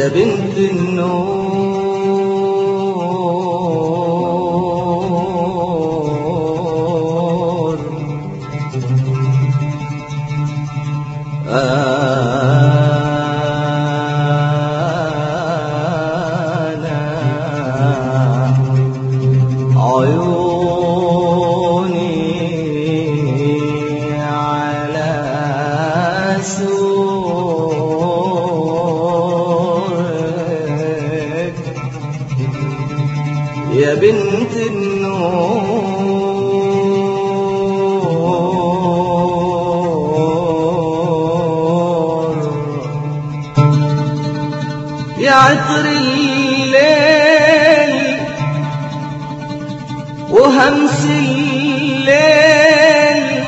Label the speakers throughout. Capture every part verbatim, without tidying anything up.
Speaker 1: يا بنت النور يا بنت النور يا عطر الليل وهمس الليل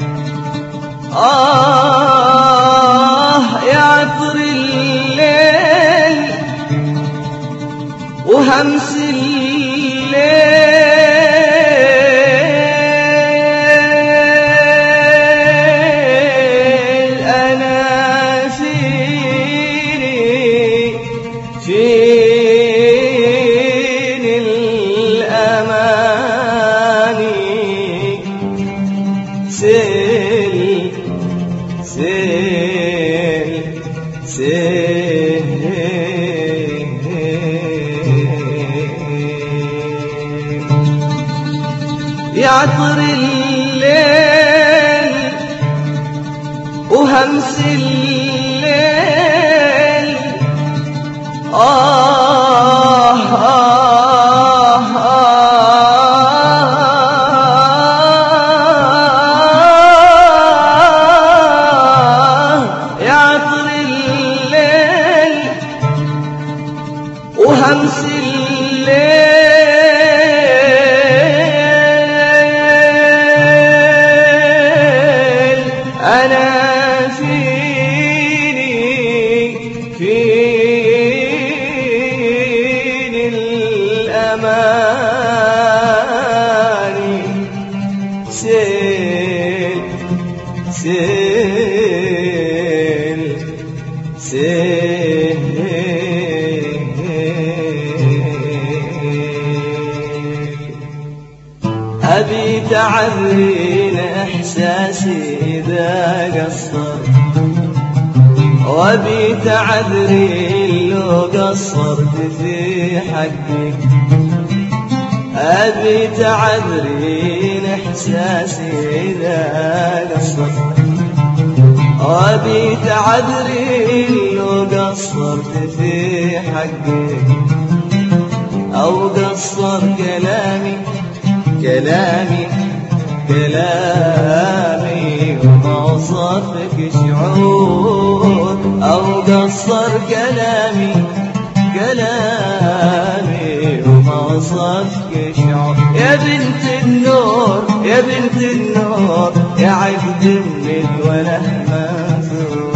Speaker 1: آه يا عطر الليل وهمس الليل أنا فيني فين الأماني سيل سيل سيل يا عطر الليل وهمس الليل آه آه آه يا عطر الليل وهمس الليل أنا فيني فين الأماني سيل سيل سيل أبي تعذرين إحساسي إذا قصر وأبي تعذرين لو قصرت في حقك أبي تعذرين إحساسي إذا قصر وأبي تعذرين لو قصرت في حقك أو قصر كلامي كلامي كلامي وما وصفك شعور أو قصر كلامي كلامي وما وصفك شعور يا بنت النور يا بنت النور يا عبد من الوله منثور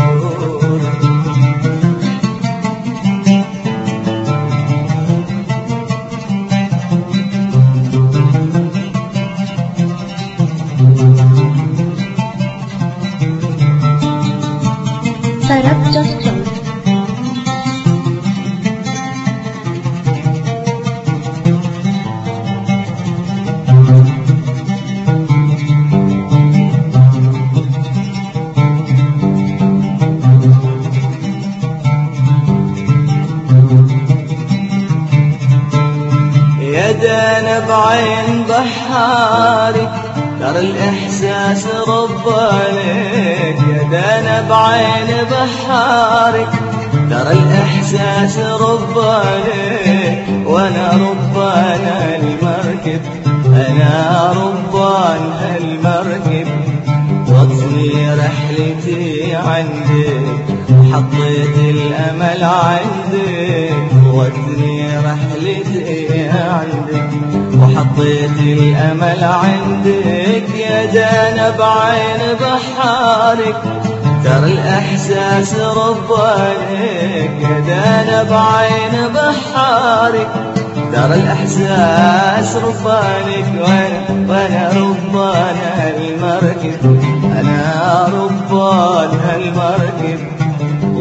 Speaker 1: يدانا بعين بحارك ترى الإحساس ربانك يدانا بعين بحارك ترى الإحساس ربانك وأنا ربان المركب أنا ربان المركب وطني رحلتي عندك وحطيت الأمل عندك وطني رحلتي عندك وحطيت الأمل عندك يا دانا بعين بحارك ترى الإحساس ربانك يا دانا بعين بحارك ترى الإحساس ربانك وأنا وأنا ربان المركب أنا ربان المركب وطني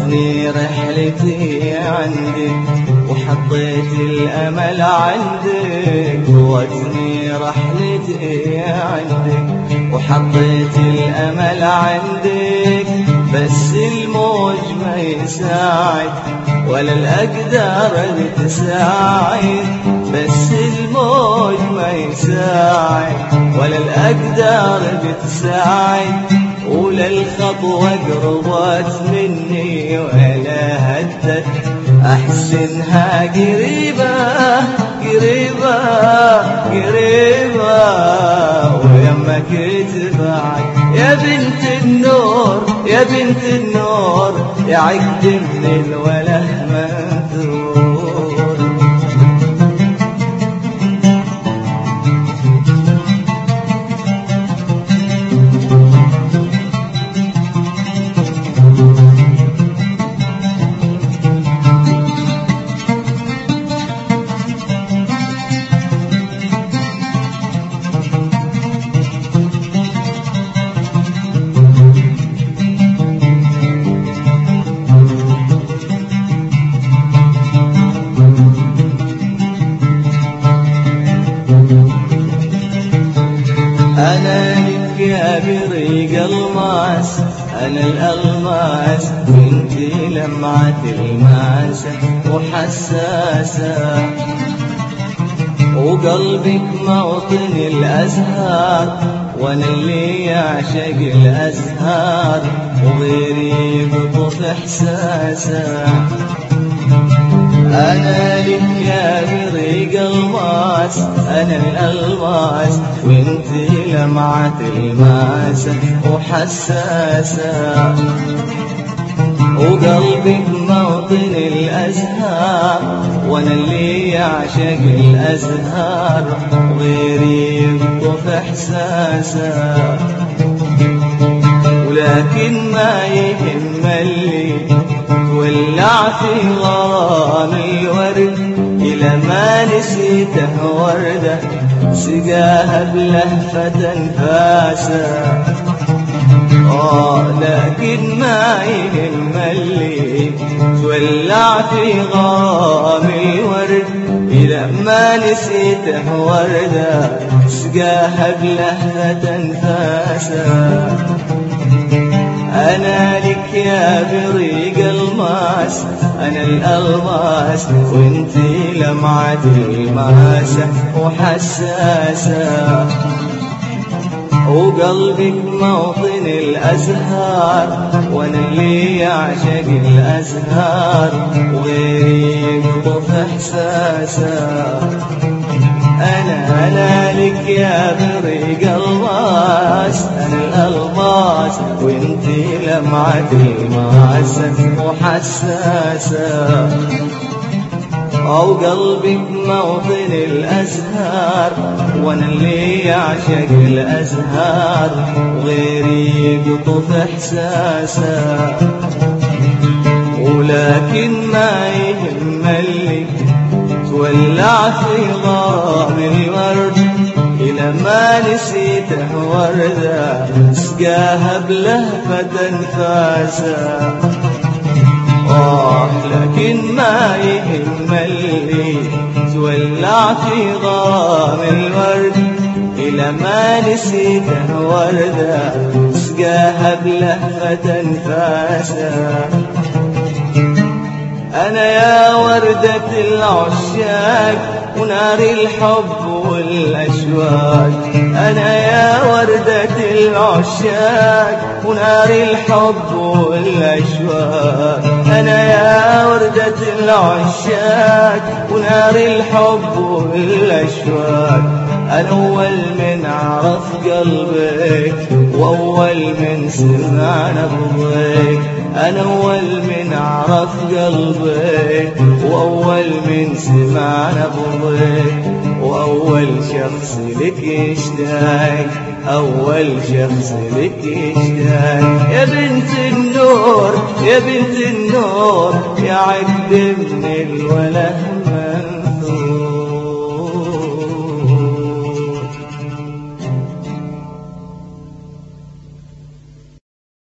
Speaker 1: توتني رحلتي عندك وحطيت الأمل عندك، توتني رحلتي عندك وحطيت الأمل عندك، بس الموج ما يساعد ولا الأقدار بتساعد، بس الموج ما يساعد ولا الأقدار بتساعد، ولا الخطوة قربت مني ولا هدت، أحسنها قريبة قريبة قريبة ويمك تبعد يا بنت النور يا بنت النور، يا عقد من الوله منثور. أنا لك يا بريق الماس، أنا الألماس وانتي لمعة الماسة وحساسة، وقلبك موطن الأزهار وانا اللي يعشق الأزهار، وغيري بطف إحساسه. أنا لك يا بريق الماس، أنا الألماس وانتي لمعة الماسة وحساسة، وقلبك موطن الأزهار وانا اللي يعشق الأزهار، وغيري يلطف إحساسه. ولكن ما يهم اللي تولع في غرام الورد، إلى ما نسيته وردة سقاها بلهفة أنفاسه. آه لكن ما يهم اللي تولع في غرام الورد، إلى ما نسيته وردة سقاها بلهفة أنفاسه. أنا لك يا بريق الماس، أنا الألماس وانتي لمعة الماسة وحساسة، وقلبك موطن الأزهار وانا اللي يعشق الأزهار، وغيري يقطف إحساسه. أنا أنا لك يا بريق الماس، أنا الألماس وانتي لمعة الماسة وحساسة، أو قلبك موطن الأزهار وانا اللي يعشق الأزهار، وغيري يقطف إحساسه. ولكن ما يهم اللي تولع في غرام الورد، إلى ما نسيته وردة سقاها بلهفة أنفاسه. آه لكن ما يهم اللي تولع في غرام الورد، إلى ما نسيته وردة سقاها بلهفة أنفاسه. أنا يا وردة العشاق ونار الحب والأشواق، أنا يا وردة العشاق ونار الحب والأشواق، أنا يا وردة العشاق ونار الحب والأشواق. أنا أول من عرف قلبك وأول من سمع نبضك، أنا أول من عرف قلبك وأول من سمع نبضك، وأول شخص لك يشتاق، أول شخص لك يشتاق. يا بنت النور يا بنت النور، يا عقد من الوله